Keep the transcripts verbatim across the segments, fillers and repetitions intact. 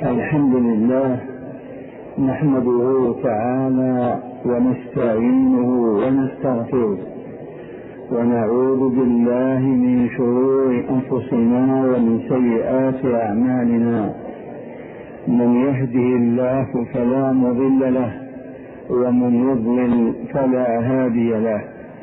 الحمد لله نحمده تعالى ونستعينه ونستغفره ونعوذ بالله من شرور أنفسنا ومن سيئات أعمالنا. من يهده الله فلا مضل له ومن يضلل فلا هادي له،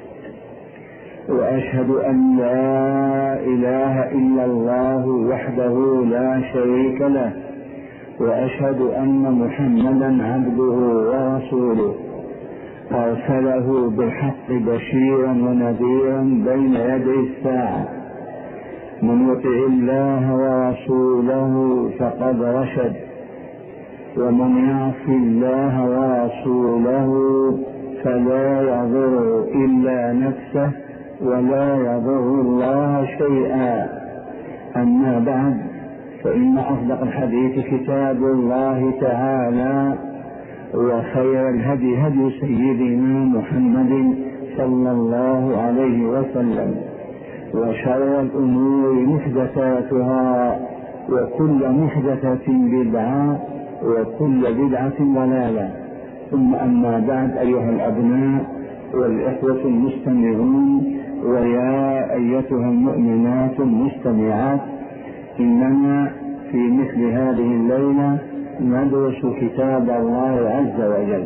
وأشهد أن لا إله إلا الله وحده لا شريك له، وأشهد أن محمدا عبده ورسوله أرسله بالحق بشيرا ونذيرا بين يدي الساعة. من يطع الله ورسوله فقد رشد، ومن يعص الله ورسوله فلا يضر إلا نفسه ولا يضر الله شيئا. أما بعد، فإن أصدق الحديث كتاب الله تعالى، وخير الهدي هدي سيدنا محمد صلى الله عليه وسلم، وشر الأمور محدثاتها، وكل محدثة بدعة، وكل بدعة ضلالة. ثم أما بعد، أيها الأبناء والإخوة المستمعون، ويا أيتها المؤمنات المستمعات، إننا في مثل هذه الليلة ندرس كتاب الله عز وجل،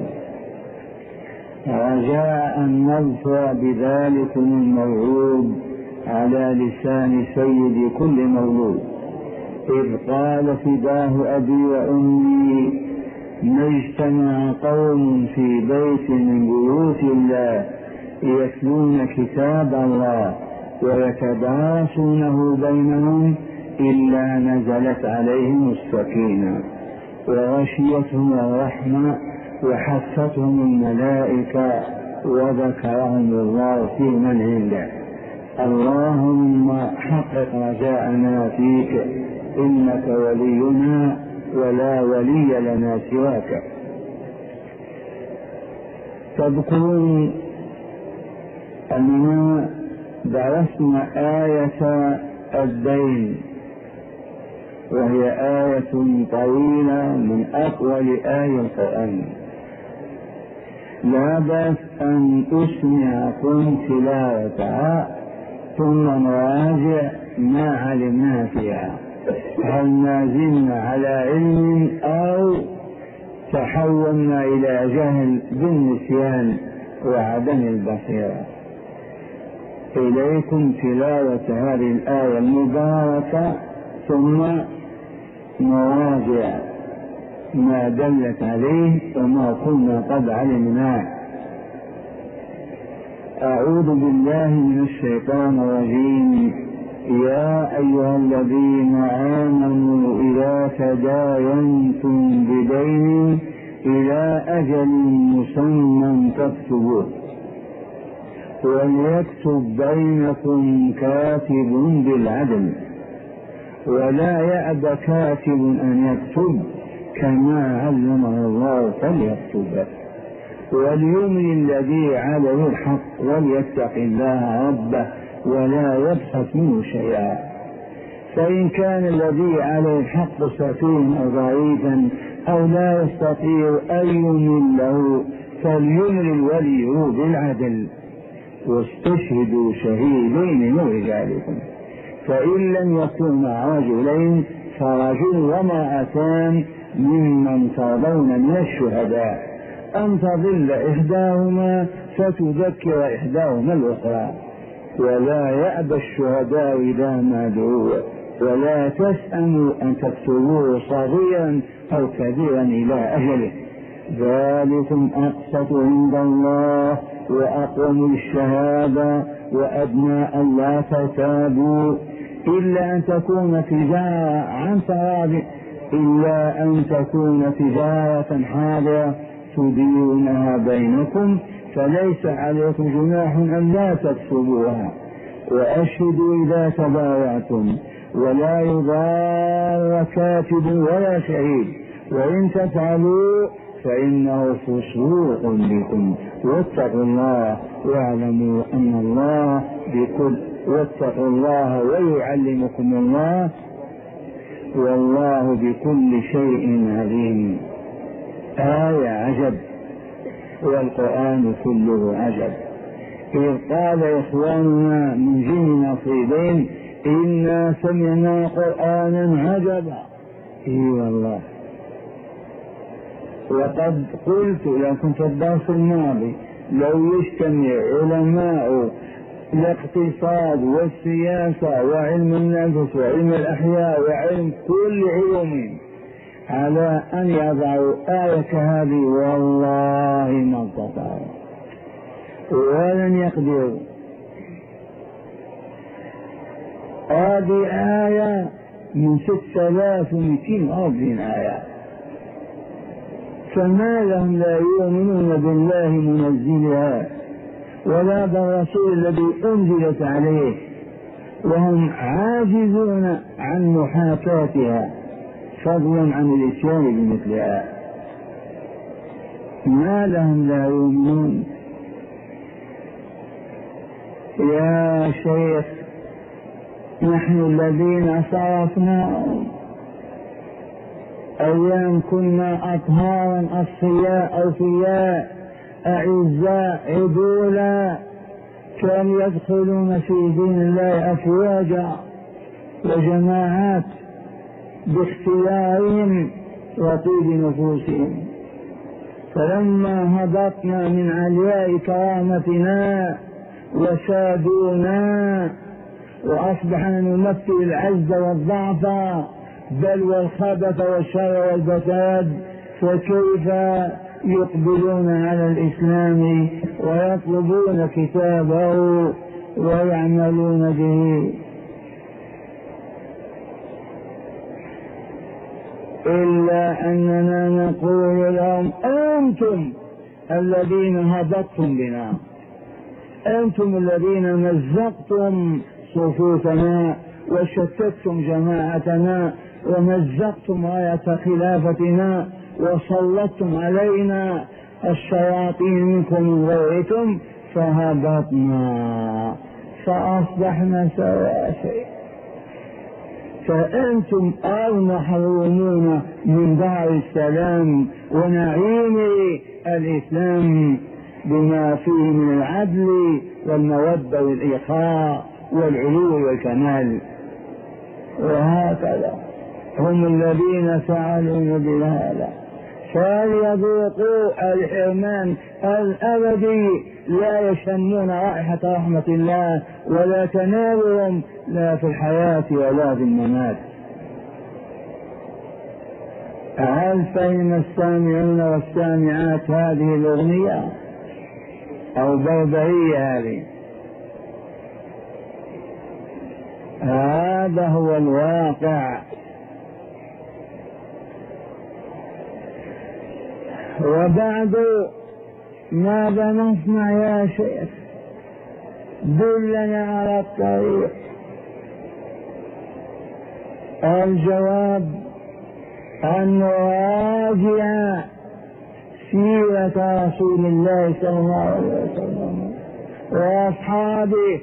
رجاء أن نظفر بذلكم الموعود على لسان سيد كل مولود، إذ قال فداه أبي وأمي: ما اجتمع قوم في بيت من بيوت الله يتلون كتاب الله ويتدارسونه بينهم إلا نزلت عليهم السكينة وغشيتهم الرحمة وحفتهم الملائكة وذكرهم الله في من عنده. اللهم حقق رجاءنا فيك، إنك ولينا ولا ولي لنا سواك. تذكرون أننا درسنا آية الدين، وهي آية طويلة من أطول آية القرآن. لا بأس أن أسمعكم تلاوتها ثم نراجع ما علمنا فيها، هل ما زلنا على علم أو تحولنا إلى جهل بالنسيان وعدم البصيرة. إليكم تلاوة هذه الآية المباركة، ثم نراجع ما دلت عليه وما كنا قد علمناه. أعوذ بالله من الشيطان الرجيم. يا أيها الذين آمنوا إذا تداينتم بدين إلى أجل مسمى فاكتبوه، وليكتب بينكم كاتب بالعدل، ولا يأب كاتب أن يكتب كما علمه الله فليكتب، وليملي الذي عليه الحق وليتق الله ربه ولا يبخس منه شيئا. فإن كان الذي عليه الحق سفيها أو ضعيفا أو لا يستطيع أن يمله فليملي الولي بالعدل، واستشهدوا شهيدين من رجالكم، فإن لم يكونا رجلين فرجل وامرأتان ممن ترضون من الشهداء أن تضل إحداهما فتذكر إحداهما الأخرى. ولا يأبى الشهداء إذا ما دعوا، ولا تسأموا أن تكتبوه صغيرا أو كبيرا إلى أجله، ذلكم أقسط عند الله وأقوم للشهادة وأدنى أن لا ترتابوا، إلا أن تكون تجارة عن تراض إلا أن تكون تجارة حاضرة تديرونها بينكم، فليس عليكم جناح أن لا تكتبوها. وأشهدوا إذا تبايعتم، ولا يضار كاتب ولا شهيد، وإن تفعلوا فإنه فسوق بكم، واتقوا الله واعلموا أن الله بكل واتقوا الله ويعلمكم الله والله بكل شيء عليم. آية عجب، والقرآن كله عجب. إذ قال إخواننا من جن نصيبين إنا سمعنا قرآنا عجبا. إي والله، وقد قلت لكم في الدرس الماضي لو يجتمع علماء الاقتصاد والسياسة وعلم النفس وعلم الأحياء وعلم كل علوم على أن يضعوا آية كهذه والله ما استطاعوا ولن يقدروا. هذه آية من ستة آلاف ومئتين وأربعين آية، فما لهم لا يؤمنون بالله منزلها ولا بالرسول الذي أنزلت عليه، وهم عاجزون عن محاكاتها فضلا عن الإتيان بمثلها. ما لهم لا يؤمنون. يا شيخ نحن الذين صرفناهم أيام كنا أطهارا أصفياء أوفياء أعزاء عدولا، كانوا يدخلون في دين الله أفواجا وجماعات باختيارهم وطيب نفوسهم، فلما هبطنا من علياء كرامتنا وسادونا وأصبحنا نمثل العز والضعف بل والخبث والشر والفساد، فكيف يقبلون على الإسلام ويطلبون كتابه ويعملون به؟ إلا أننا نقول لهم أنتم الذين هبطتم بنا، أنتم الذين مزقتم صفوفنا وشتتم جماعتنا ومزقتم راية خلافتنا وسلطتم علينا الشياطين منكم من غيركم فهبطنا فأصبحنا سواسي. فأنتم المحرومون من دار السلام ونعيم الإسلام بما فيه من العدل والمودة والإخاء والعلو والكمال. وهكذا هم الذين فعلون بهذا، فليذوقوا الحرمان الأبدي، لا يشمون رائحة رحمة الله ولا تنالهم لا في الحياة ولا في الممات. هل فهم السامعون والسامعات هذه الأغنية أو بربرية هذه؟ هذا هو الواقع. وبعد ماذا نصنع يا شيخ؟ دلنا على الطريق. الجواب أن نراجع سيرة رسول الله صلى الله عليه وسلم وأصحابه،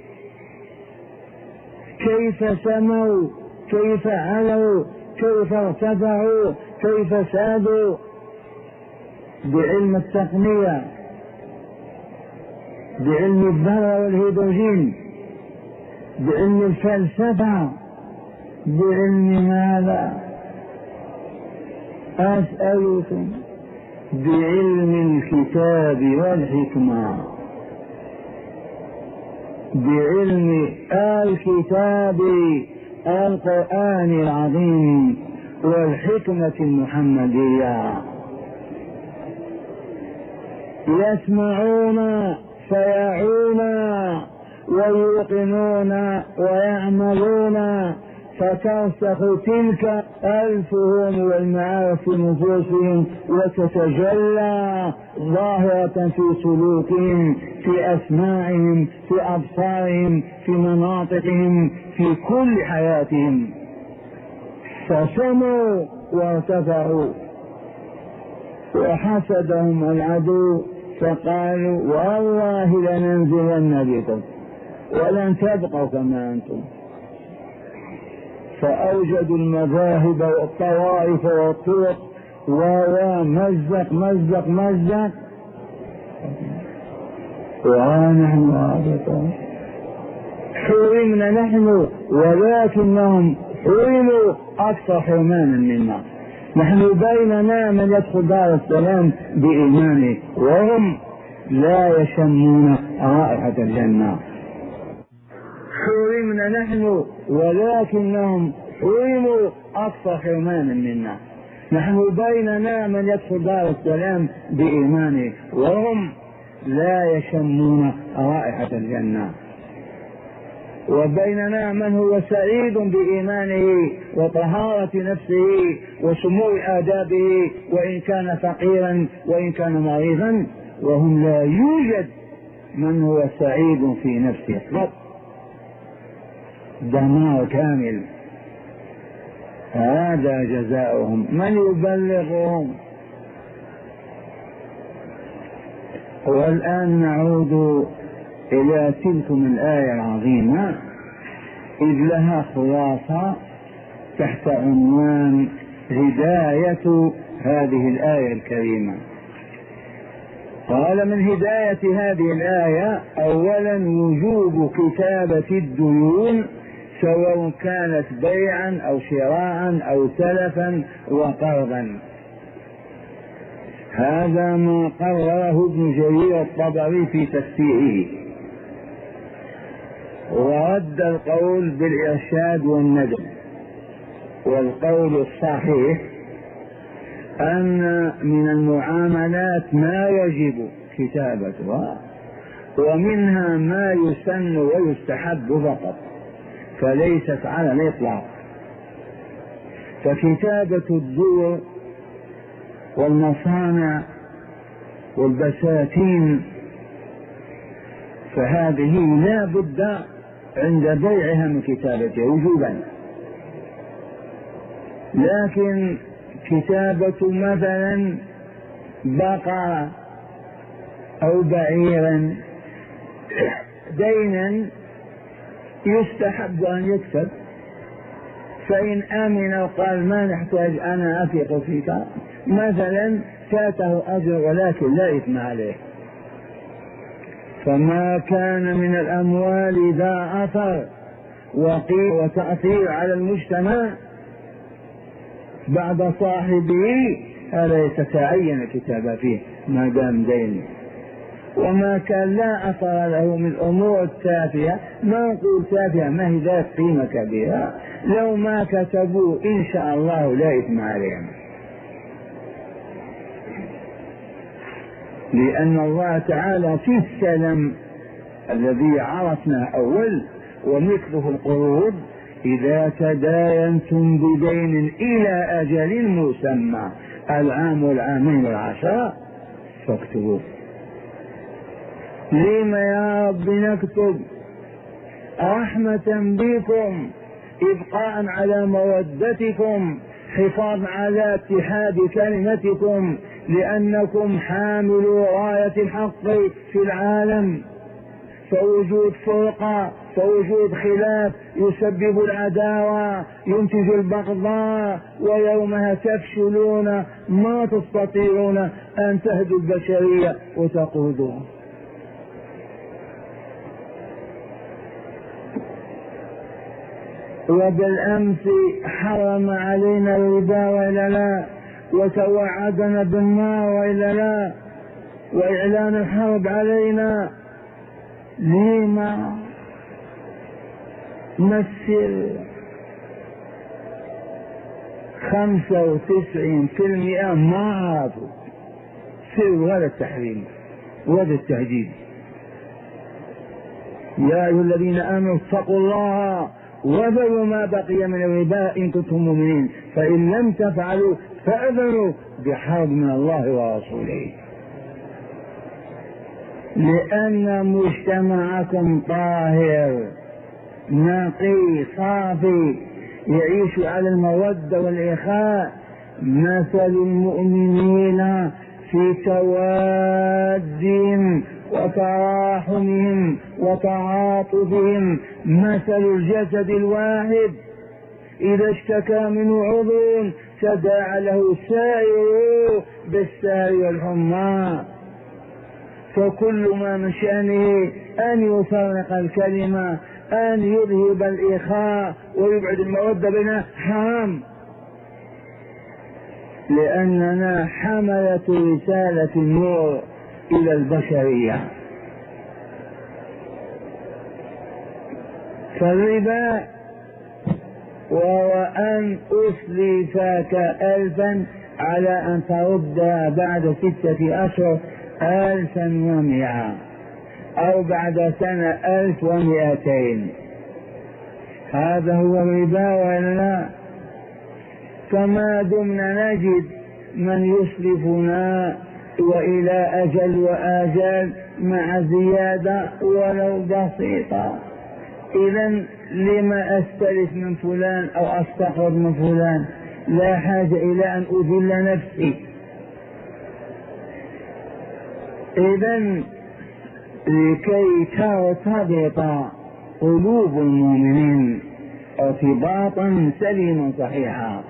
كيف سموا، كيف علوا، كيف ارتفعوا، كيف سادوا بعلم التقنية، بعلم الذرة والهيدروجين، بعلم الفلسفة، بعلم ماذا؟ أسألكم بعلم الكتاب والحكمة، بعلم الكتاب القرآن العظيم والحكمة المحمدية. يسمعون فيعون ويوقنون ويعملون، فترسخ تلك الفهوم والمعارف في نفوسهم وتتجلى ظاهرة في سلوكهم، في أسماعهم، في أبصارهم، في مناطقهم، في كل حياتهم. فسموا وارتفعوا، وحسدهم العدو فقالوا والله لننزلن بكم ولن تبقوا كما أنتم. فأوجدوا المذاهب والطوائف والطرق ومزق مزق مزق ونحن عابطون. حرمنا نحن ولكنهم حرموا أكثر حرمانا منا. نحن بيننا من يدخل دار السلام بإيمانه وهم لا يشمون رائحة الجنة. حرمنا نحن ولكنهم حرموا أكثر حرمانا منا. نحن بيننا من يدخل دار السلام بإيمانه وهم لا يشمون رائحة الجنة. وبيننا من هو سعيد بإيمانه وطهارة نفسه وسمو آدابه وإن كان فقيرا وإن كان مريضا، وهم لا يوجد من هو سعيد في نفسه قط. دمار كامل. هذا جزاؤهم. من يبلغهم؟ والآن نعود إلى تلكم الآية العظيمة إذ لها خلاصة تحت عنوان هداية هذه الآية الكريمة. قال من هداية هذه الآية أولا وجوب كتابة الديون سواء كانت بيعا أو شراء أو سلفا وقرضا. هذا ما قرره ابن جرير الطبري في تفسيره، ورد القول بالإرشاد والندم. والقول الصحيح أن من المعاملات ما يجب كتابتها ومنها ما يسن ويستحب فقط، فليست على الإطلاق. فكتابة الدور والمصانع والبساتين فهذه لا بد عند بيعها من كتابتها وجوبا. لكن كتابة مثلا بقرة أو بعيرا دينا يستحب أن يكتب، فإن آمن وقال ما نحتاج أنا أثق فيك مثلا فاته أجر ولكن لا إثم عليه. فما كان من الأموال ذا أثر وتأثير على المجتمع بعد صاحبه هذا يتعين الكتابة فيه ما دام دين. وما كان لا أثر له من الأمور التافهة، ما نقول تافهة ما هي ذات قيمة كبيرة، لو ما كتبوا إن شاء الله لا إثم عليهم، لأن الله تعالى في السلم الذي عرفنا أول ومثله القروض إذا تداينتم بدين إلى أجل مسمى العام والعامين والعشرة فاكتبوه. لما يا رب نكتب؟ رحمة بكم، إبقاء على مودتكم، حفاظ على اتحاد كلمتكم، لأنكم حاملوا راية الحق في العالم، فوجود فرقة فوجود خلاف يسبب العداوة ينتج البغضاء، ويومها تفشلون ما تستطيعون أن تهدوا البشرية وتقودوها. وبالأمس حرم علينا الربا وإلا لا، وتوعدنا بالنار وإلا لا، وإعلان الحرب علينا. لما مثل خمسة وتسعين في المئة ما عرفوا سر هذا التحريم وهذا التهديد. يا أيها الذين آمنوا اتقوا الله وذروا ما بقي من الربا إن كنتم مؤمنين، فإن لم تفعلوا فأذنوا بحرب من الله ورسوله. لأن مجتمعكم طاهر نقي صافي يعيش على المودة والإخاء، مثل المؤمنين في توادهم وتراحمهم وتعاطفهم مثل الجسد الواحد إذا اشتكى منه عضو تداعى له السائر بالسهر والحمى. فكل ما من شأنه أن يفرق الكلمة، أن يذهب الإخاء ويبعد المودة بيننا، حرام، لأننا حملة رسالة النور إلى البشرية. فالربا وهو أن أسلفك ألفا على أن ترد بعد ستة أشهر ألفا ومئة، أو بعد سنة ألف ومئتين، هذا هو الربا ولا لا؟ فما دمنا نجد من يسلفنا وإلى أجل وآجال مع زيادة ولو بسيطة، إذن لما أستلف من فلان أو أستقرض من فلان؟ لا حاجة إلى أن أذل نفسي. إذن لكي ترتبط قلوب المؤمنين ارتباطا سليما صحيحا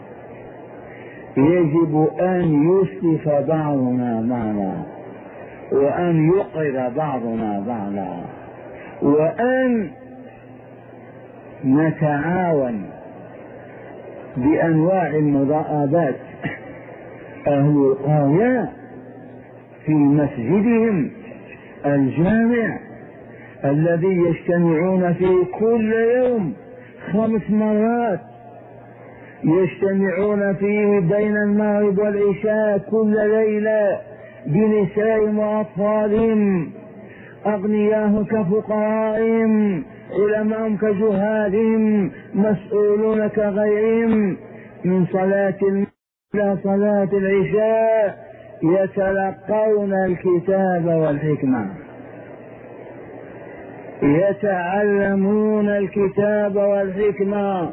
يجب أن يسلف بعضنا بعضا، وأن يقرض بعضنا بعضا، وأن نتعاون بأنواع المضاءبات. أهل القرية في مسجدهم الجامع الذي يجتمعون فيه كل يوم خمس مرات، يجتمعون فيه بين المغرب والعشاء كل ليلة بنسائهم وأطفالهم، أغنياهم كفقرائهم، علماءهم كجهالهم، مسؤولون كغيرهم، من صلاة إلى صلاة العشاء يتلقون الكتاب والحكمة، يتعلمون الكتاب والحكمة،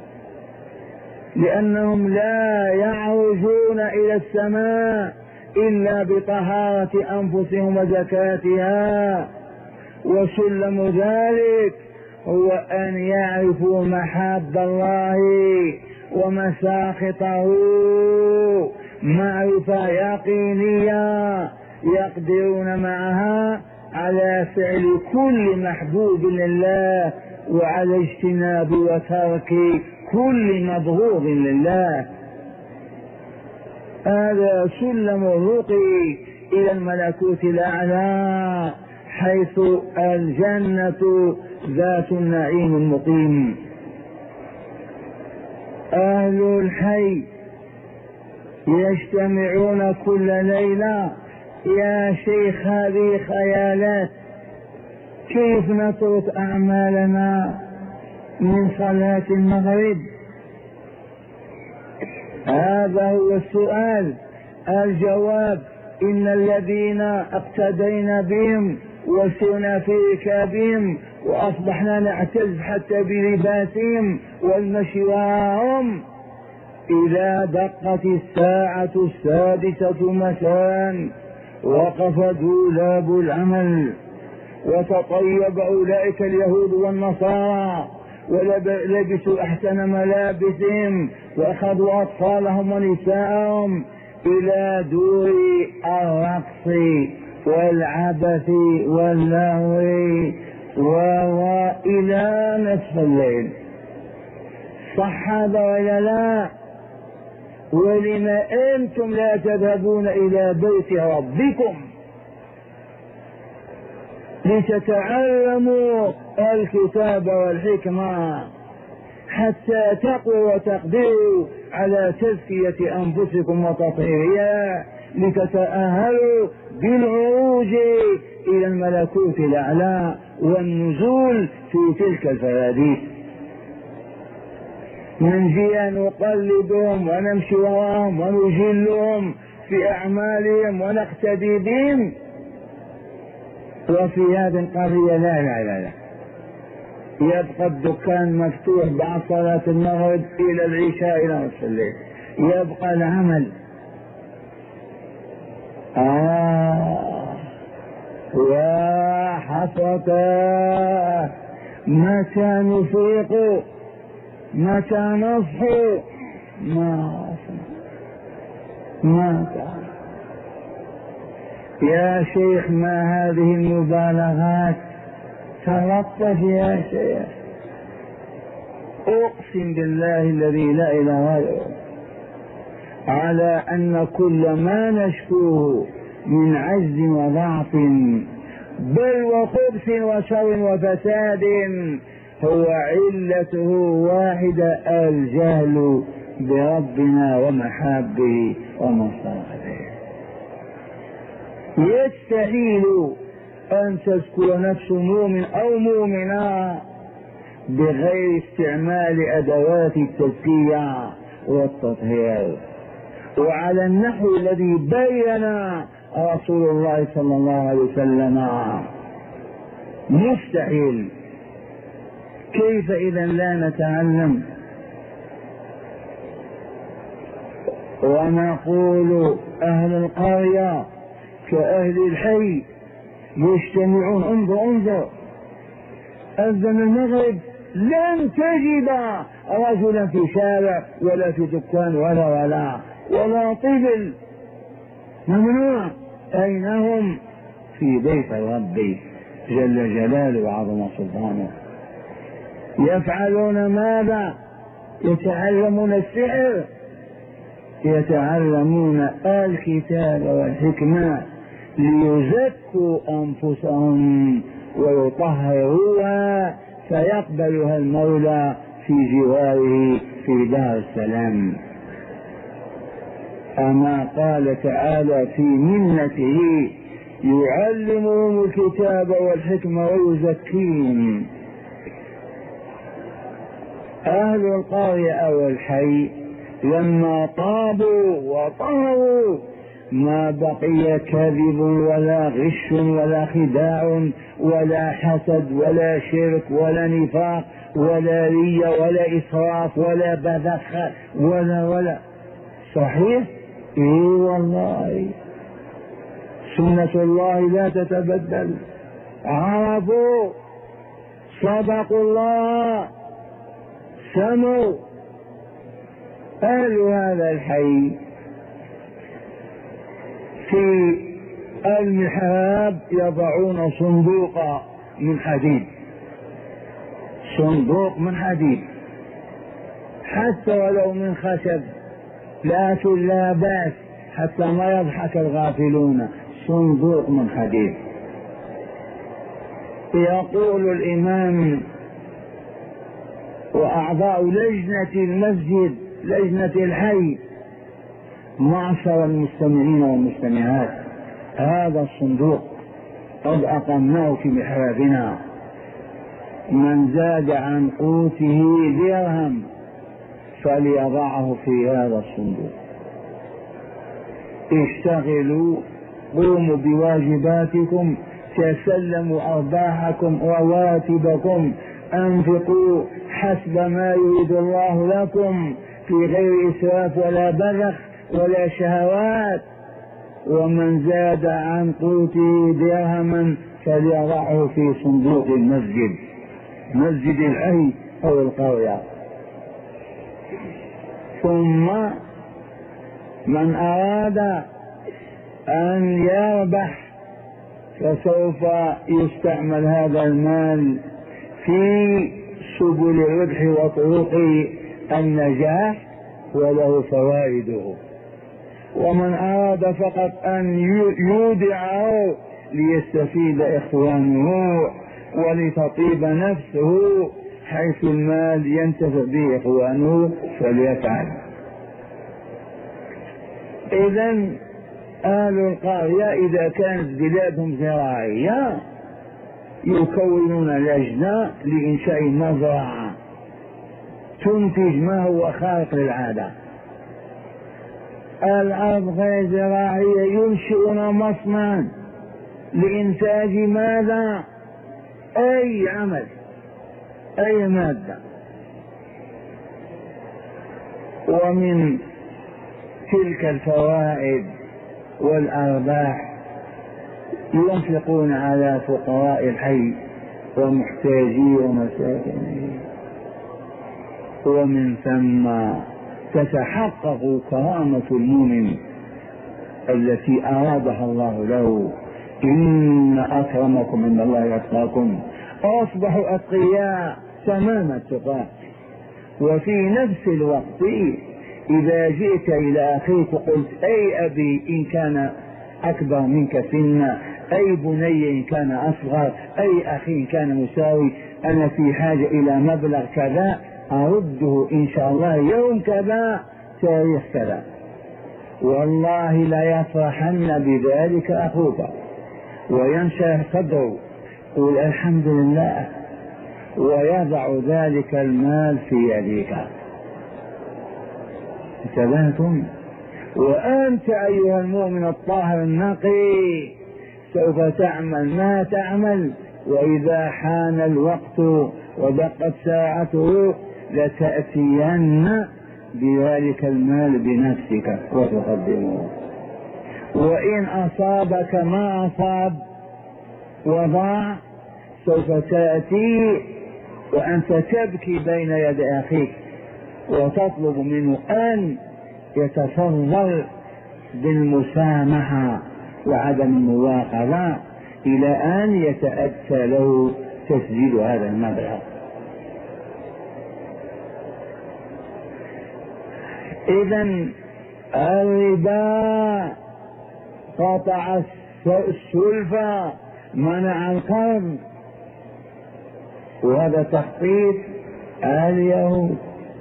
لأنهم لا يعرجون إلى السماء إلا بطهارة أنفسهم وزكاتها. وسلم ذلك هو أن يعرفوا محاب الله ومساخطه معرفة يقينية يقدرون معها على فعل كل محبوب لله وعلى اجتناب وترك كل مبغوض لله. هذا سلم الرقي إلى الملكوت الأعلى حيث الجنة ذات النعيم المقيم. أهل الحي يجتمعون كل ليلة. يا شيخ هذه خيالات، كيف نترك أعمالنا من صلاة المغرب؟ هذا هو السؤال. الجواب: إن الذين اقتدينا بهم وسرنا في ركابهم وأصبحنا نعتز حتى بلباسهم والمشي وراءهم، إذا دقت الساعة السادسة مساء وقف دولاب العمل وتطيب أولئك اليهود والنصارى ولبسوا أحسن ملابسهم وأخذوا أطفالهم ونساءهم إلى دور الرقص والعبث واللهو وإلى نصف الليل. صح هذا ولا لا؟ ولما أنتم لا تذهبون إلى بيت ربكم لتتعلموا الكتاب والحكمة حتى تقووا وتقدروا على تزكية أنفسكم وتطهيرها لتتأهلوا بالعروج إلى الملكوت الأعلى والنزول في تلك الفراديس. ننجي نقلدهم ونمشي وراهم ونجلهم في أعمالهم ونقتدي بهم، وفي هذه القضية لا لا لا لا يبقى الدكان مفتوح بعد صلاة المغرب إلى العشاء إلى نصف الليل، يبقى العمل. آه وحسرة متى نفيق متى نصحوا؟ ما ما كان. يا شيخ ما هذه المبالغات؟ تلطف يا شيخ. أقسم بالله الذي لا إله غيره على أن كل ما نشكوه من عجز وضعف بل وخبث وشر وفساد هو علته واحدة: الجهل بربنا ومحابه ومصالحه. يستحيل أن تذكر نفس مؤمن أو مؤمنة بغير استعمال أدوات التزكية والتطهير وعلى النحو الذي بين رسول الله صلى الله عليه وسلم. مستحيل. كيف إذا لا نتعلم ونقول أهل القرية كأهل الحي يجتمعون؟ انظر انظر أذن المغرب لن تجد رجلا في شارع ولا في دكان ولا ولا ولا طفل، ممنوع. أين هم؟ في بيت ربي جل جلاله وعظم سلطانه. يفعلون ماذا؟ يتعلمون السحر، يتعلمون الكتاب والحكمة ليزكوا أنفسهم ويطهروها فيقبلها المولى في جواره في دار السلام. أما قال تعالى في منته: يعلمهم الكتاب والحكمة ويزكيهم. أهل القرية أو الحي لما طابوا وطهروا ما بقي كذب ولا غش ولا خداع ولا حسد ولا شرك ولا نفاق ولا رية ولا إسراف ولا بذخ ولا ولا. صحيح؟ إيه والله، سنة الله لا تتبدل. عرفوا، صدقوا الله، سموا. أهل هذا الحي في المحراب يضعون صندوقا من حديد، صندوق من حديد حتى ولو من خشب، لكن لا بأس حتى ما يضحك الغافلون. صندوق من حديد. يقول الإمام وأعضاء لجنة المسجد، لجنة الحي: معشر المستمعين والمستمعات، هذا الصندوق قد أقمناه في محرابنا، من زاد عن قوته درهم فليضعه في هذا الصندوق. اشتغلوا، قوموا بواجباتكم، تسلموا أرباحكم رواتبكم، أنفقوا حسب ما يريد الله لكم في غير إسراف ولا بذخ ولا شهوات. ومن زاد عن قوته درهما فليضعه في صندوق المسجد، مسجد الحي أو القرية. ثم من أراد أن يربح فسوف يستعمل هذا المال في سبل الربح وطرق النجاح وله فوائده. ومن أراد فقط أن يودعه ليستفيد إخوانه ولتطيب نفسه حيث المال ينتفع به إخوانه فليفعل. إذن أهل القرية إذا كانت بلادهم زراعية يكونون لجنة لإنشاء مزرعة تنتج ما هو خارق للعادة. الأرض غير زراعية ينشئون مصنعا لإنتاج ماذا؟ أي عمل، أي مادة. ومن تلك الفوائد والأرباح ينفقون على فقراء الحي ومحتاجي ومساكين. ومن ثم تتحقق كرامة المؤمن التي أرادها الله له. إن أكرمكم عند الله أتقاكم، أصبحوا أتقياء تمام التقى. وفي نفس الوقت إذا جئت إلى أخيك قلت أي أبي إن كان أكبر منك سنا، أي بني إن كان أصغر، أي أخي إن كان مساوي، أنا في حاجة إلى مبلغ كذا أرده إن شاء الله يوم كذا تاريخ كذا، والله لا يفرحن بذلك أخوك وينشرح صدره قل الحمد لله، ويضع ذلك المال في يديك. انتبهتم؟ وأنت أيها المؤمن الطاهر النقي سوف تعمل ما تعمل، وإذا حان الوقت ودقت ساعته لتأتين بذلك المال بنفسك وتقدمه. وإن أصابك ما أصاب وضاع سوف تأتي وأنت تبكي بين يدي أخيك وتطلب منه أن يتفضل بالمسامحة وعدم المواخذة إلى أن يتأتى له تسجيل هذا المبلغ. إذن الربا قطع السلفة، منع القرض، وهذا تخطيط اليهود.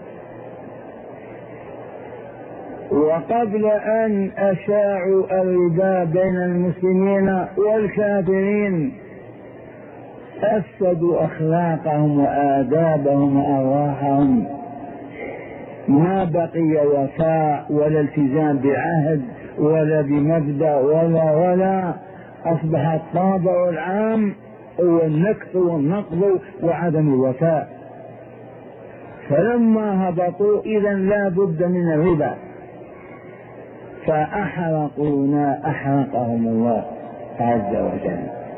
وقبل أن أشاعوا الربا بين المسلمين والكافرين أفسدوا أخلاقهم وآدابهم وأرواحهم، ما بقي وفاء ولا التزام بعهد ولا بمبدأ ولا ولا أصبح الطابع العام هو النكث والنقض وعدم الوفاء. فلما هبطوا إذا لا بد من الربا، فأحرقونا أحرقهم الله عز وجل.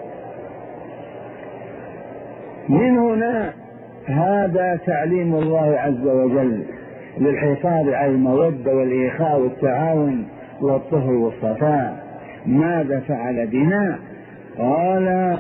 من هنا هذا تعليم الله عز وجل للحفاظ على المودة والإخاء والتعاون والطهر والصفاء. ماذا فعل بنا؟ قال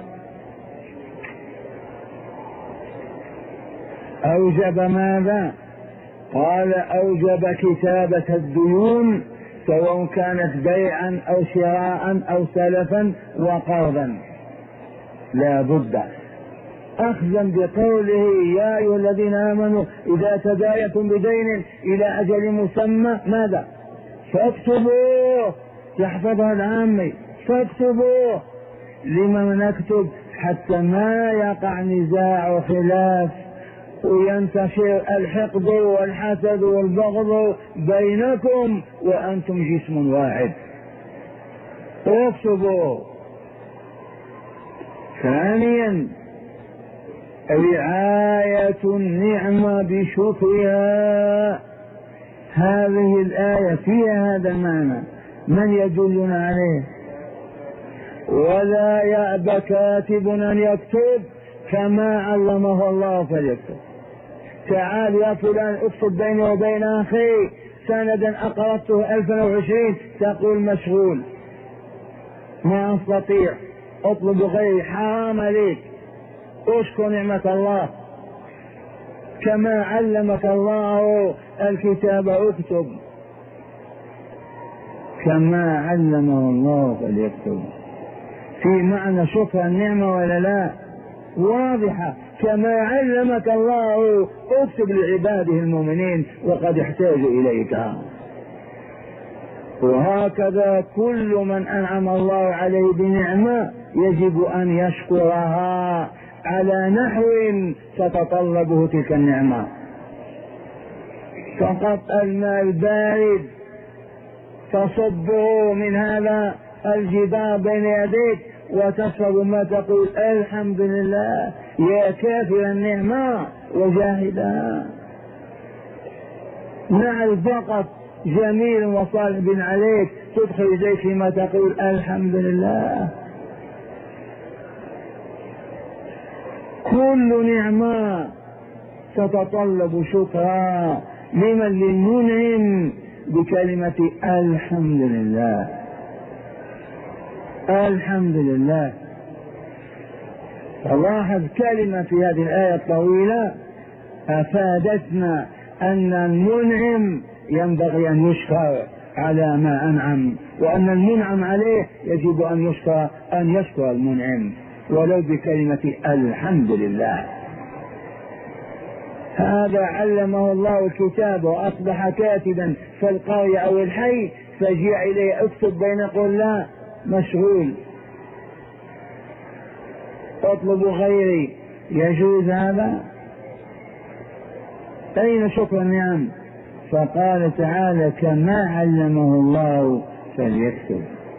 أوجب ماذا؟ قال أوجب كتابة الديون سواء كانت بيعا أو شراء أو سلفا وقرضا، لا بد أخذا بقوله يا أيها الذين آمنوا إذا تداينتم بدين إلى أجل مسمى ماذا؟ فاكتبوه، يحفظها العامي، فاكتبوه. لمن نكتب؟ حتى ما يقع نزاع وخلاف وينتشر الحقد والحسد والبغض بينكم وأنتم جسم واحد. اكتبوا. ثانيا رعاية النعمة بشكرها. هذه الآية فيها هذا المعنى، من يدلنا عليه؟ ولا يأبى كاتب أن يكتب كما علمه الله فليكتب. تعال يا فلان اكتب بيني وبين أخي سندا أقرضته ألفا وعشرين، تقول مشغول ما أستطيع، اطلب غيري، حرام عليك. اشكر نعمة الله، كما علمك الله الكتاب اكتب، كما علمه الله فليكتب. في معنى شكر النعمة ولا لا؟ واضحة. كما علمك الله اكتب لعباده المؤمنين وقد احتاجوا إليك. وهكذا كل من أنعم الله عليه بنعمة يجب أن يشكرها على نحو تتطلبه تلك النعمة. فقط الماء البارد تصبه من هذا الجدار بين يديك وتشرب ما تقول الحمد لله يا كافر النعمة وجاهدا. نعم فقط جميل وصالح بن عليك تدخل يديك فيما تقول الحمد لله. كل نعمة تتطلب شكرا لمن؟ للمنعم بكلمة الحمد لله. الحمد لله. فلاحظ كلمة في هذه الآية الطويلة أفادتنا أن المنعم ينبغي أن يشكر على ما أنعم، وأن المنعم عليه يجب أن يشكر أن يشكر المنعم ولو بكلمة الحمد لله. هذا علمه الله الكتاب وأصبح كاتبا في القرية أو الحي، فجاء إليه اكتب بين قل لا مشغول اطلب غيري، يجوز هذا؟ أين شكر النعم؟ فقال تعالى كما علمه الله فليكتب.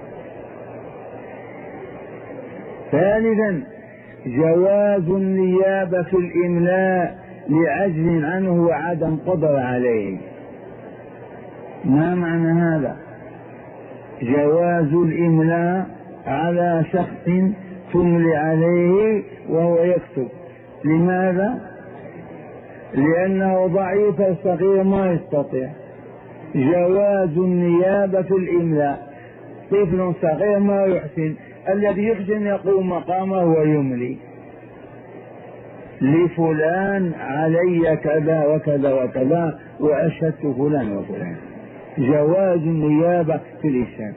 ثالثا جواز النيابة في الإملاء لعجز عنه وعدم قدر عليه. ما معنى هذا؟ جواز الإملاء على شخص تملي عليه وهو يكتب. لماذا؟ لأنه ضعيف الصغير ما يستطيع. جواز النيابة في الإملاء، طفل صغير ما يحسن، الذي يحسن يقوم مقامه ويملي لفلان علي كذا وكذا وكذا وأشهدت فلان وفلان. جواز النيابة في الإشهاد.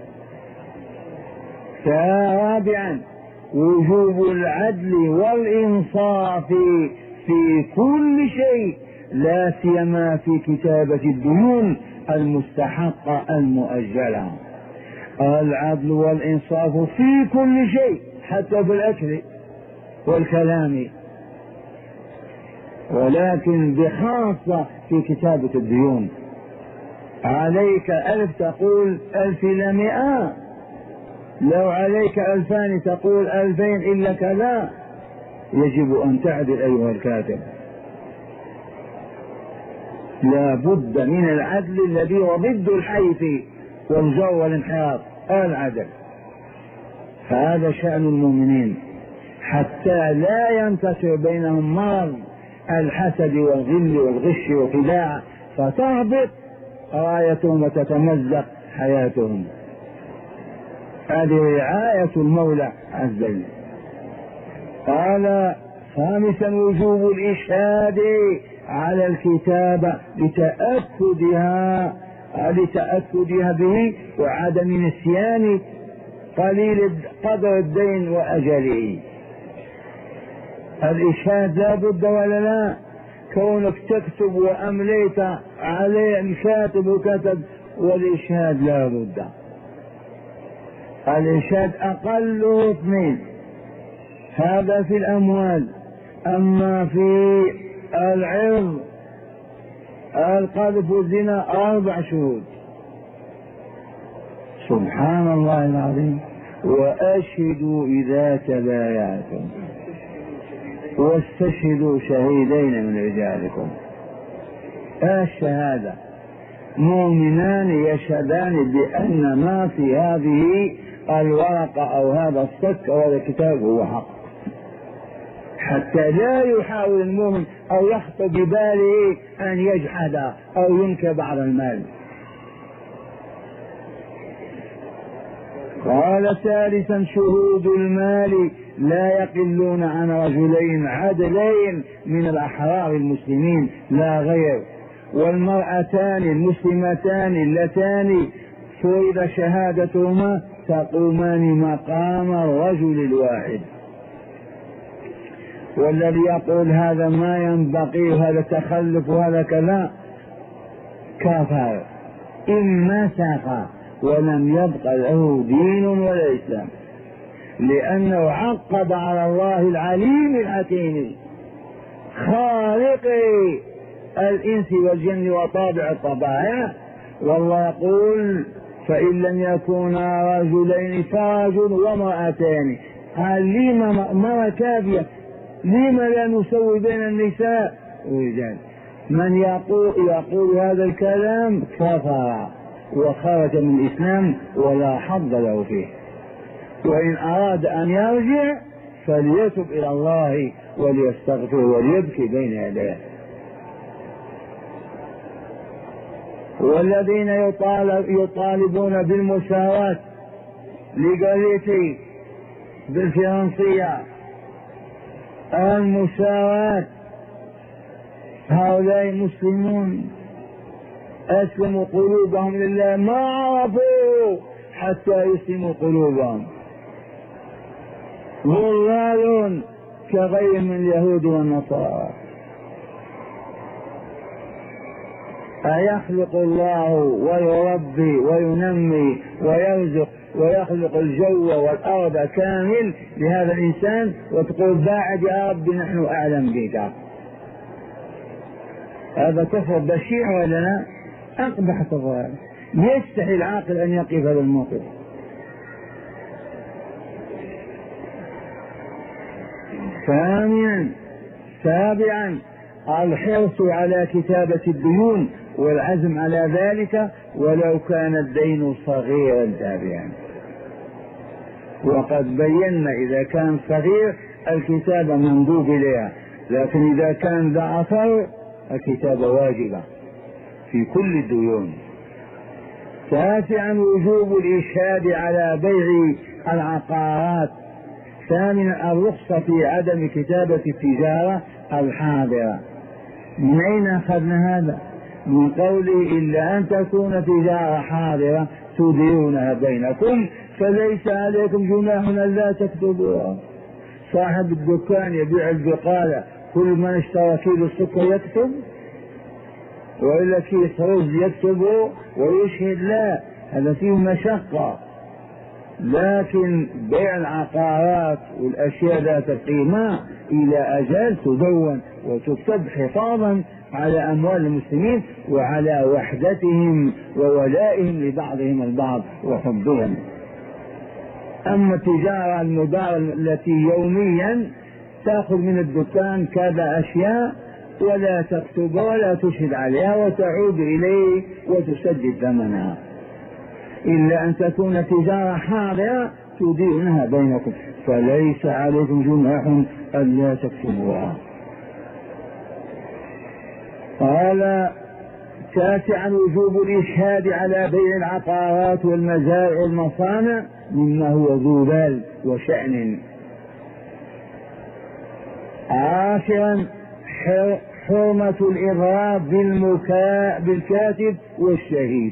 رابعا وجوب العدل والإنصاف في كل شيء، لا سيما في كتابة الديون المستحقة المؤجلة. العدل والإنصاف في كل شيء حتى في الأكل والكلام، ولكن بخاصة في كتابة الديون. عليك ألف تقول ألف إلى مئة، لو عليك ألفان تقول ألفين إلا كذا. يجب أن تعدل أيها الكاتب، لا بد من العدل الذي هو ضد الحيف والجور والانحراف، العدل. فهذا شأن المؤمنين حتى لا ينتشر بينهم مرض الحسد والغل والغش والخداع فتهبط رايتهم وتتمزق حياتهم. هذه رعاية المولى عز وجل. قال خامسا وجوب الإشهاد على الكتابة لتأكدها لتأكدها به وعدم نسيان قليل قدر الدين وأجله. الإشهاد لا بد ولا لا؟ كونك تكتب وأمليت عليه الكاتب وكتب، والإشهاد لا بد. الإشهاد أقله اثنين، هذا في الأموال. أما في العرض القذف والزنا أربع شهود. سبحان الله العظيم. وأشهدوا إذا تبايعتم واستشهدوا شهيدين من رجالكم. الشهادة مؤمنان يشهدان بأن ما في هذه الورقة أو هذا الصك أو هذا الكتاب هو حق، حتى لا يحاول المؤمن أو يخطر بباله أن يجحد أو ينكر بعض المال. قال ثالثا شهود المال لا يقلون عن رجلين عدلين من الأحرار المسلمين لا غير، والمرأتان المسلمتان اللتان فرض شهادتهما تقومان مقام الرجل الواحد. والذي يقول هذا ما ينبغي وهذا تخلف وهذا كذا كافر إن مسخ ولم يبق له دين ولا إسلام، لأنه عقد على الله العليم الحكيم خالق الإنس والجن وطابع الطبائع. والله يقول فإن لم يكونا رجلين فرجل وامرأتان. قال لما مرة كافية، لما لا نسوي بين النساء والرجال؟ من يقول, يقول هذا الكلام كفر وخرج من الإسلام ولا حظ له فيه. وإن أراد أن يرجع فليتب إلى الله وليستغفر وليبكي بين يديه. والذين يطالب يطالبون بالمساواة ليغاليتي بالفرنسية، المساواة، هؤلاء مسلمون أسلموا قلوبهم لله، ما عرفوا حتى يسلموا قلوبهم، ضلال كغير من اليهود والنصارى. أيخلق الله ويربي وينمي ويرزق ويخلق الجو والأرض كامل لهذا الإنسان وتقول باعد يا رب نحن أعلم بك؟ هذا كفر بشيع ولا لا؟ أقبح كفر، يستحي العاقل أن يقف هذا الموقف. ثانيا سابعا الحرص على كتابة الديون والعزم على ذلك ولو كان الدين صغيرا تابعا. وقد بينا إذا كان صغير الكتابة مندوب إليها، لكن إذا كان ذا أثر الكتابة واجبة في كل الديون. تاسعا وجوب الإشهاد على بيع العقارات. ثامنا الرخصة في عدم كتابة التجارة الحاضرة. من أين أخذنا هذا؟ من قوله إلا أن تكون تجارة حاضرة تديرونها بينكم فليس عليكم جناح ألا تكتبوها. صاحب الدكان يبيع البقالة كل من اشترى كيلو السكر يكتب، وإلا كيس رز يكتبه ويشهد؟ لا، هذا فيه مشقة. لكن بيع العقارات والأشياء ذات القيمة إلى أجل تدون وتكتب حفاظا على أموال المسلمين وعلى وحدتهم وولائهم لبعضهم البعض وحبهم. أما التجارة المدارة التي يوميا تأخذ من الدكان كذا أشياء ولا تكتب ولا تشهد عليها وتعود إليه وتسدد ثمنها، إلا أن تكون تجارة حاضرة تديرونها بينكم فليس عليكم جناح ألا تكتبوها. قال تاسعا وجوب الإشهاد على بيع العقارات والمزارع والمصانع مما هو ذو بال وشأن. عاشرا حرمة الإضراب بالمكاء بالكاتب والشهيد.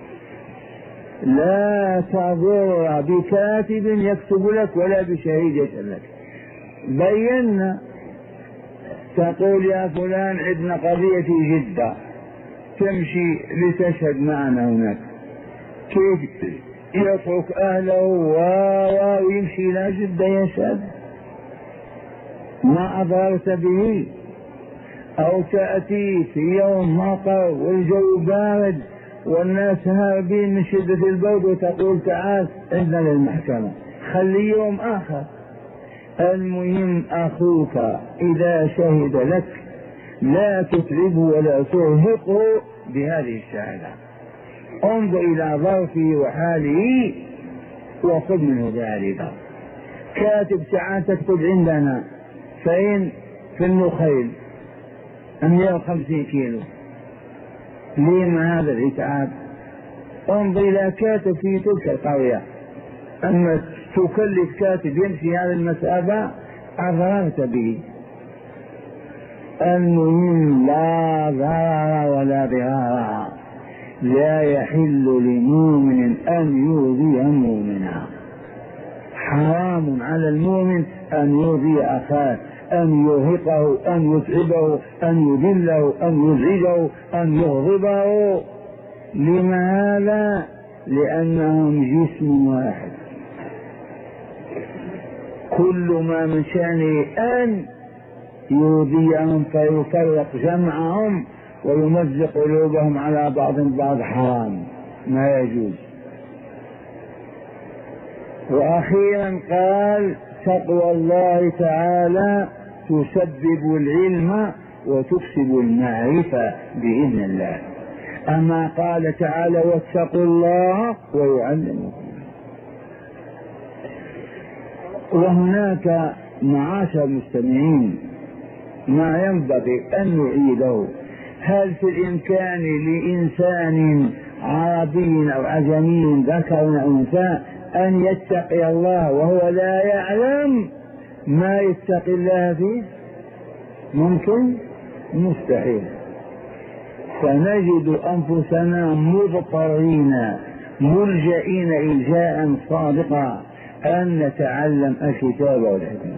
لا تضر بكاتب يكتب لك ولا بشهيد يشهد لك. بينا تقول يا فلان عندنا قضية في جدة تمشي لتشهد معنا هناك، كيف يترك أهله ويمشي إلى جدة يشهد؟ ما أضررت به. أو تأتي في يوم مطر والجو بارد والناس هاربين من شدة البرد وتقول تعال عندنا للمحكمة، خلي يوم آخر. المهم أخوك إذا شهد لك لا تتعبه ولا ترهقه بهذه الشهادة، انظر إلى ظرفه وحاله وخذ منه ذلك. كاتب ساعات تكتب عندنا فين؟ في النخيل مئة وخمسين كيلو، لما هذا الإتعاب؟ انظر إلى كاتب في تلك القرية. أما تكلف كاتب يمشي هذه المسافة أضررت به. المهم لا ضرر ولا ضرار، لا يحل لمؤمن أن يؤذي مؤمنا، حرام على المؤمن أن يؤذي أخاه، أن يرهقه، أن يتعبه، أن يذله، أن يزعجه، أن يغضبه. لماذا؟ لأنهم جسم واحد، كل ما من شأنه أن يؤذيهم فيفرق جمعهم ويمزق قلوبهم على بعض بعض، حرام ما يجوز. وأخيرا قال تقوى الله تعالى تسبب العلم وتكسب المعرفة بإذن الله. أما قال تعالى واتقوا الله ويعلمكم. وهناك معاشر المستمعين ما ينبغي أن نعيده، هل في الإمكان لإنسان عربي أو عجمي ذكر أو أنثى أن يتقي الله وهو لا يعلم ما يتقي الله فيه؟ ممكن؟ مستحيل. فنجد أنفسنا مضطرين ملجئين إلجاء صادقا أن نتعلم الكتاب والحكمة،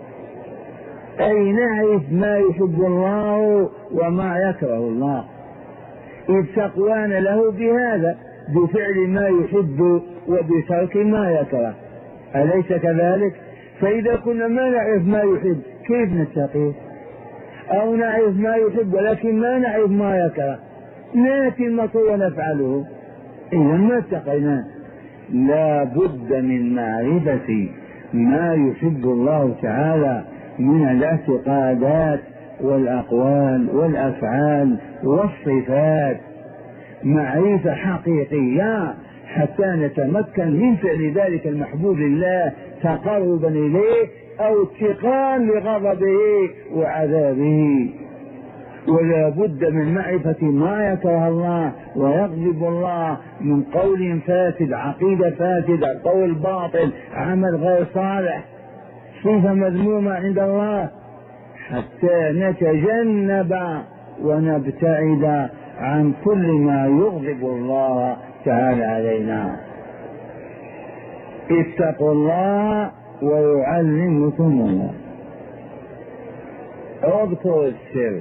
أي نعرف ما يحب الله وما يكره الله، إذ تقوانا له بهذا، بفعل ما يحب وبترك ما يكره، أليس كذلك؟ فإذا كنا ما نعرف ما يحب كيف نتقيه؟ أو نعرف ما يحب ولكن ما نعرف ما يكره، نأتي المطلوب ونفعله، إذا ما اتقيناه. لا بد من معرفة ما يحب الله تعالى من الاعتقادات والأقوال والأفعال والصفات، معرفة حقيقية حتى نتمكن من فعل ذلك المحبوب لله تقربا إليه أو اتقاء لغضبه وعذابه. ولا بد من معرفة ما يكره الله ويغضب الله من قول فاسد، عقيدة فاسدة، قول باطل، عمل غير صالح، صفة مذمومة عند الله، حتى نتجنب ونبتعد عن كل ما يغضب الله تعالى علينا. اتقوا الله ويعلمكم الله. اذكروا السر،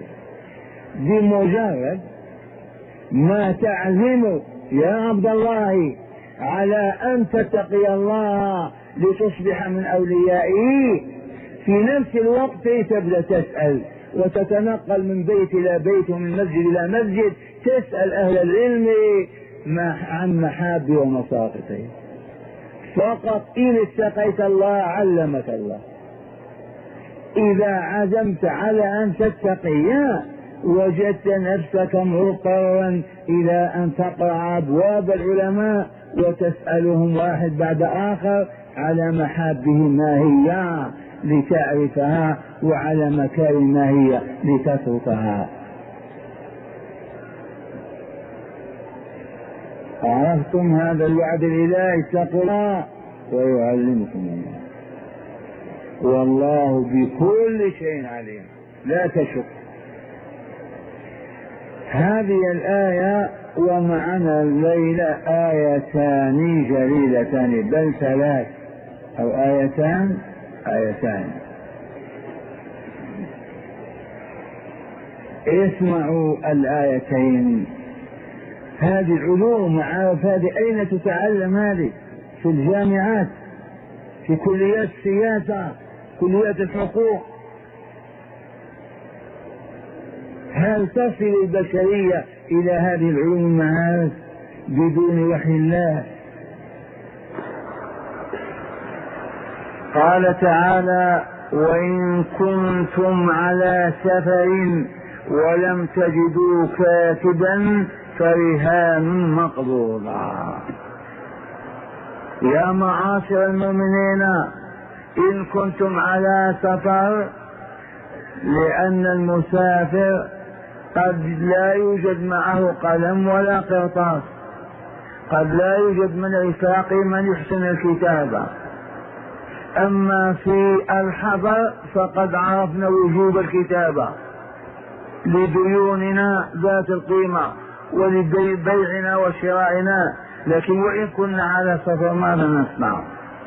بمجرد ما تعزم يا عبد الله على أن تتقي الله لتصبح من أوليائه، في نفس الوقت تبدأ تسأل وتتنقل من بيت إلى بيت ومن مسجد إلى مسجد، تسأل أهل العلم عن محاب ومساقطه. فقط إن اتقيت الله علمك الله. إذا عزمت على أن تتقي وجدت نفسك مضطرا إلى أن تقرأ أبواب العلماء وتسألهم واحد بعد آخر على محابهم ما هي لتعرفها وعلى مكارم ما هي لتتركها. عرفتم هذا الوعد الإلهي؟ اتقوا الله ويعلمكم الله، والله بكل شيء عليم لا تشك. هذه الآية ومعنا الليلة آيتان جليلتان، بل ثلاث أو آيتان آيتان. اسمعوا الآيتين. هذه العلوم معارف هذه أين تتعلم؟ هذه في الجامعات، في كليات السياسة، كليات الحقوق. هل تصل البشرية إلى هذه العلوم المعارف بدون وحي الله؟ قال تعالى: وإن كنتم على سفر ولم تجدوا كاتبا فرهان مقبوضة. يا معاشر المؤمنين، إن كنتم على سفر، لأن المسافر قد لا يوجد معه قلم ولا قرطاس، قد لا يوجد من رفاقه من يحسن الكتابة. أما في الحضر فقد عرفنا وجوب الكتابة لديوننا ذات القيمة ولبيعنا وشرائنا، لكن وإن كنا على سفر ماذا نصنع؟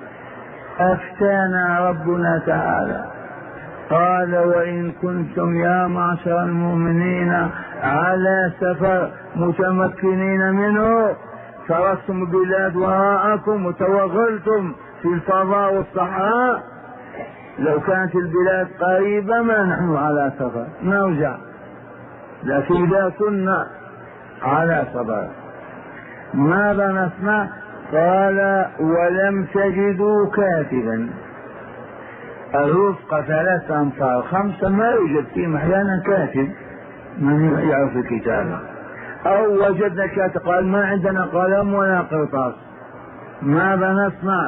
أفتانا ربنا تعالى قال: وإن كنتم يا معشر المؤمنين على سفر متمكنين منه، تركتم البلاد وراءكم وتوغلتم في الفضاء والصحراء. لو كانت البلاد قريبة ما نحن على سفر نرجع، لكن إذا كنا على سفر ماذا نصنع؟ قال: ولم تجدوا كاتبا. الرفقة ثلاث أمتار خمسة ما يوجد فيهم أحيانا كاتب من يعرف الكتابة، أو وجدنا كاتب قال ما عندنا قلم ولا قرطاس، ماذا نصنع؟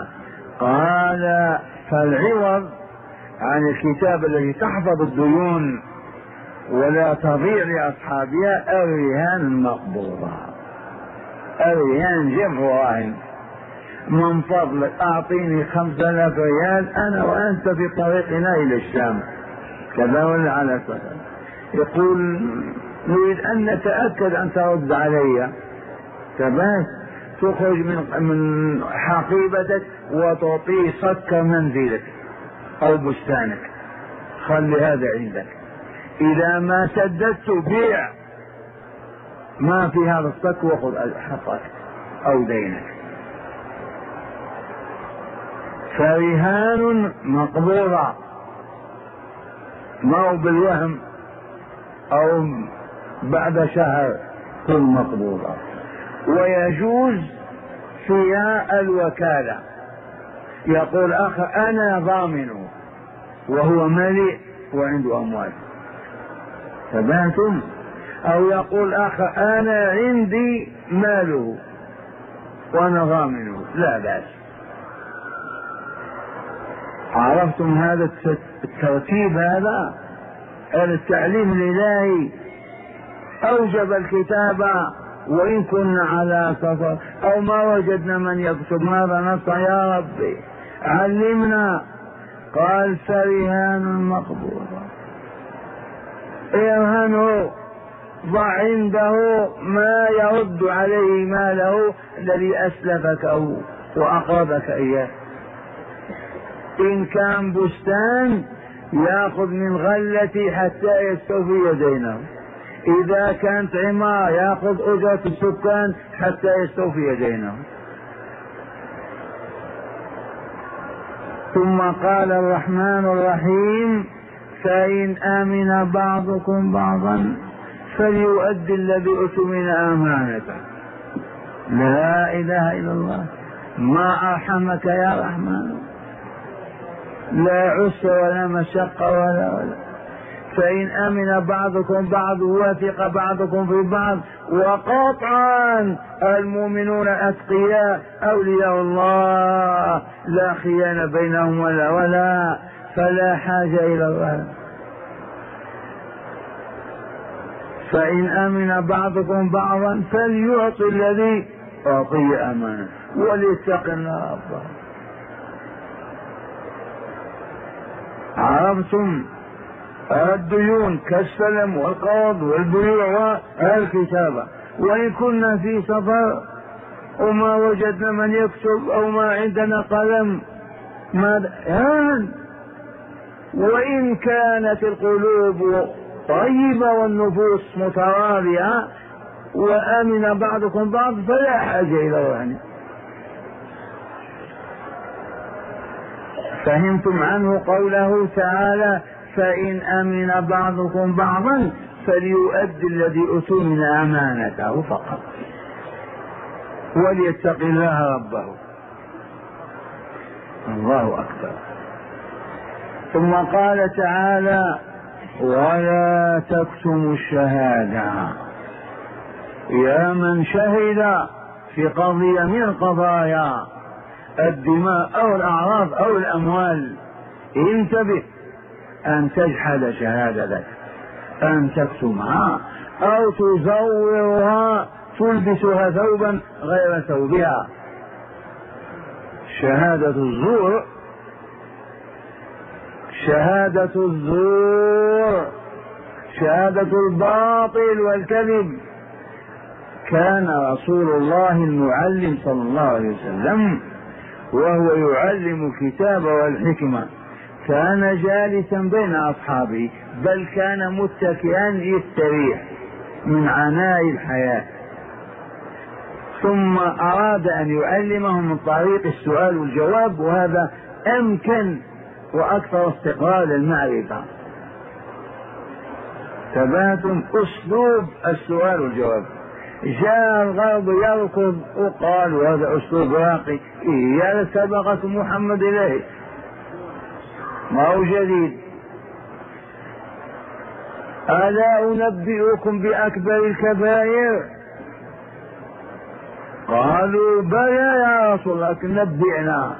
قال: فالعوض عن الكتاب الذي تحفظ الديون ولا تضيع لأصحابها الرهان المقبوضة. الرهان جمع راهن. من فضلك أعطيني خمسة آلاف ريال أنا وأنت في طريقنا إلى الشام، كذا ولا على سفر. يقول نريد أن نتأكد أن ترد علي، تبات تخرج من من حقيبتك وتعطيه صك منزلك أو بستانك، خلي هذا عندك، إذا ما سددت بيع ما في هذا الصك وخذ حقك أو دينك. فرهان مقبوضة، ما هو بالوهم أو بعد شهر كل مقبوضة. ويجوز فيها الوكالة، يقول أخ أنا ضامنه وهو مليء وعنده أموال، تبعتم؟ أو يقول أخ أنا عندي ماله وأنا ضامنه، لا بأس. عرفتم هذا الترتيب؟ هذا التعليم الإلهي أوجب الكتابة. وإن كنا على سفر أو ما وجدنا من يكتب ماذا نصنع يا ربي علمنا؟ قال فرهان مقبوضة، ارهنه، ضع عنده ما يرد عليه ماله الذي أسلفك أو وأقربك إياه. إن كان بستان يأخذ من غلتي حتى يستوفي دينه، إذا كانت عمارة يأخذ أجرة السكان حتى يستوفي دينه. ثم قال الرحمن الرحيم فإن آمن بعضكم بعضا فليؤدي الذي أؤتمن أمانته. لا إله إلا الله، ما أرحمك يا رحمن، لا عسر ولا مشقة ولا ولا. فإن أمن بعضكم بعض ووثق بعضكم في بعض، وقطعا المؤمنون أتقياء أولياء الله لا خيانة بينهم ولا ولا، فلا حاجة إلى الله. فإن أمن بعضكم بعضا فليعطي الذي أعطي أمانة وليتق الله ربه. عرفتم؟ الديون كالسلم والقرض والبيوع والكتابة. وإن كنا في سفر وما وجدنا من يكتب أو ما عندنا قلم ماذا؟ وإن كانت القلوب طيبة والنفوس متراضية وآمن بعضكم بعض فلا حاجة إلى رهن. فهمتم عنه قوله تعالى فإن أمن بعضكم بعضا فليؤدي الذي أؤتمن أمانته فقط وليتق الله ربه. الله أكبر. ثم قال تعالى ولا تكتموا الشهادة. يا من شهد في قضية من القضايا الدماء أو الأعراض أو الأموال، انتبه أن تجحد شهادتك، أن تكتمها أو تزورها تلبسها ثوبا غير ثوبها. شهادة الزور، شهادة الزور، شهادة الباطل والكذب. كان رسول الله المعلم صلى الله عليه وسلم وهو يعلم الكتاب والحكمة كان جالسا بين أصحابه، بل كان متكئا يستريح من عناء الحياة، ثم أراد أن يعلمهم من طريق السؤال والجواب، وهذا أمكن وأكثر استقرار للمعرفة. تباتم أسلوب السؤال والجواب. جاء الغرب يركض وقال وهذا أسلوب راقي، إيه سبقكم محمد إليه، ما هو جديد. ألا أنبئكم بأكبر الكبائر؟ قالوا بلى يا رسول الله لكن نبئنا.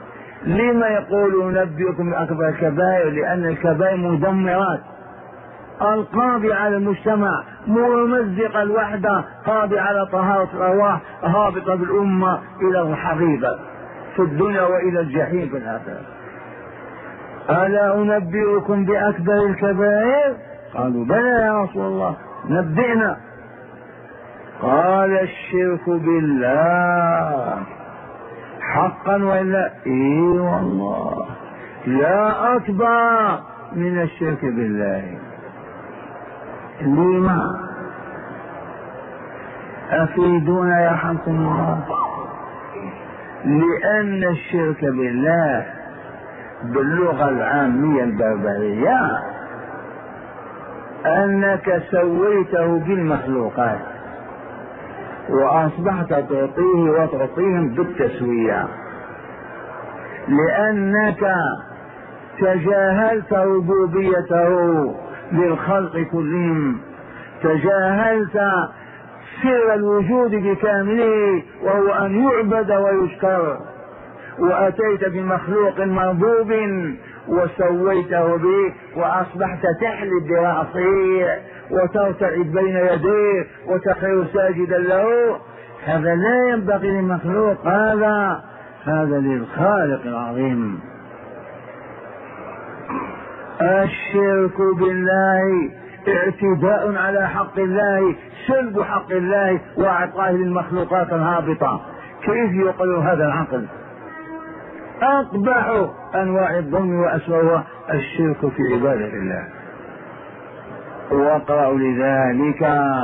لما يقول نبئكم بأكبر الكبائر؟ لأن الكبائر مدمرات، القاضي على المجتمع، ممزق الوحدة، قاضي على طهارة الأرواح، هابطة بالأمة إلى الحقيقة في الدنيا وإلى الجحيم في الآخرة. ألا أنبئكم بأكبر الكبائر؟ قالوا بلى يا رسول الله نبئنا. قال الشرك بالله. حقا ولا؟ إي والله لا أكبر من الشرك بالله. لما؟ أفيدونا يرحمكم الله. لأن الشرك بالله باللغة العامية البربرية أنك سويته بالمخلوقات وأصبحت تعطيه وتعطيهم بالتسوية، لأنك تجاهلت ربوبيته للخلق كلهم، تجاهلت سر الوجود بكامله وهو أن يعبد ويشكر، وأتيت بمخلوق مربوب وسويته به وأصبحت تحلب برأسه وترتعد بين يديه وتخير ساجدا له. هذا لا ينبغي للمخلوق، هذا هذا للخالق العظيم. الشرك بالله اعتداء على حق الله، سلب حق الله وإعطائه للمخلوقات الهابطة. كيف يقول هذا العقل؟ أقبح أنواع الظلم وأسوأها الشرك في عبادة الله. واقرأوا لذلك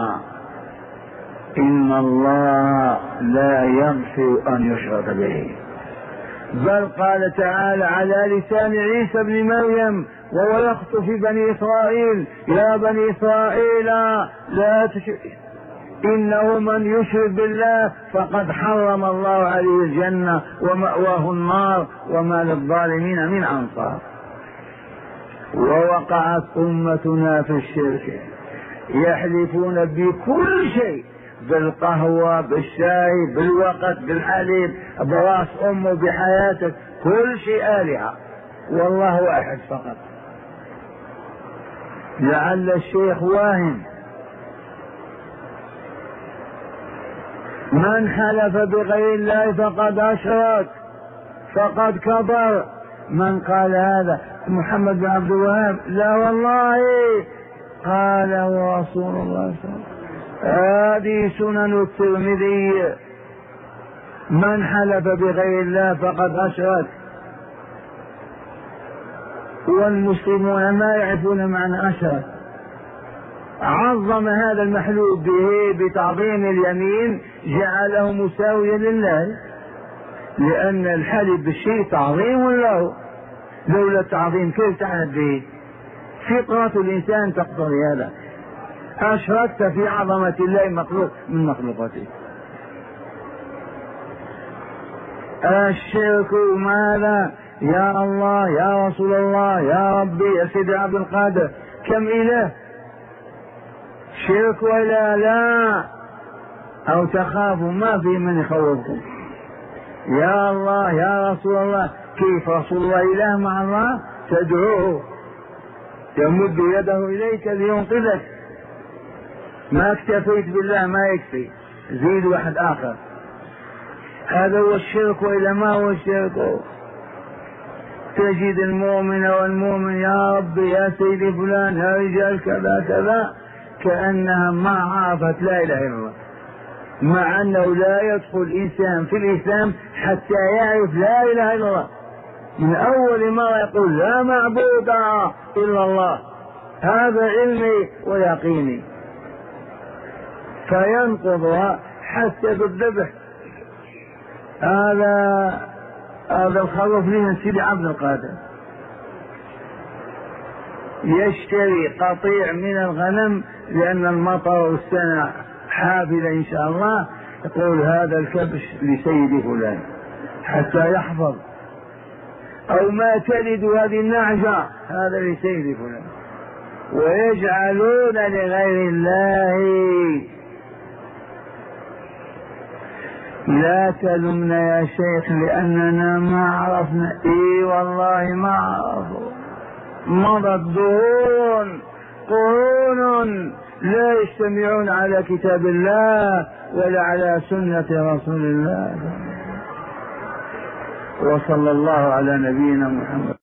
إن الله لا يغفر أن يشرك به، بل قال تعالى على لسان عيسى بن مريم وهو يخطب في بني إسرائيل: يا بني إسرائيل لا تشرك، إنه من يشرك بالله فقد حرم الله عليه الجنة ومأواه النار وما للظالمين من أنصار. ووقعت أمتنا في الشرك، يحلفون بكل شيء، بالقهوة، بالشاي، بالوقت، بالحليب، براس أمه، بحياتك، كل شيء آلهة والله واحد فقط. لعل الشيخ واهم: من حلف بغير الله فقد أشرك فقد كفر. من قال هذا؟ محمد بن عبد الوهاب؟ لا والله، قال رسول الله صلى الله عليه وسلم. هذه سنن الترمذي: من حلف بغير الله فقد أشرك. والمسلمون ما يعرفون معنى أشرك، عظم هذا المحلوف به بتعظيم اليمين، جعله مساويا لله، لأن الحلف بالشيء تعظيم له، لولا التعظيم كيف تحلف به؟ فطرة الإنسان تقتضي هذا. أشركت في عظمة الله مخلوق من مخلوقاته. الشرك ماذا؟ يا الله، يا رسول الله، يا ربي، يا سيدي عبد القادر، كم إله؟ شرك ولا لا؟ أو تخافوا؟ ما في من يخوفكم. يا الله، يا رسول الله، كيف رسول الله إله مع الله؟ تدعوه، يمد يده إليك لينقذك. ما اكتفيت بالله ما يكفي، زيد واحد آخر. هذا هو الشرك. وإلى ما هو الشرك؟ تجد المؤمن والمؤمن: يا ربي، يا سيدي فلان، يا رجال كذا كذا، كأنها ما عرفت لا إله إلا الله، مع أنه لا يدخل الإنسان في الإسلام حتى يعرف لا إله إلا الله. من أول مرة يقول لا معبود إلا الله، هذا علمي ويقيني، فينقضها حتى بالذبح. هذا هذا الخروف من سيدي عبد القادر يشتري قطيع من الغنم لأن المطر والسنة حافلة إن شاء الله، يقول هذا الكبش لسيدي فلان حتى يحفظ، أو ما تلد هذه النعجة هذا لسيدي فلان، ويجعلون لغير الله. لا تلمنا يا شيخ لأننا ما عرفنا. إي والله ما عرفوا، مضى الدهور قرون لا يجتمعون على كتاب الله ولا على سنة رسول الله. وصلى الله على نبينا محمد.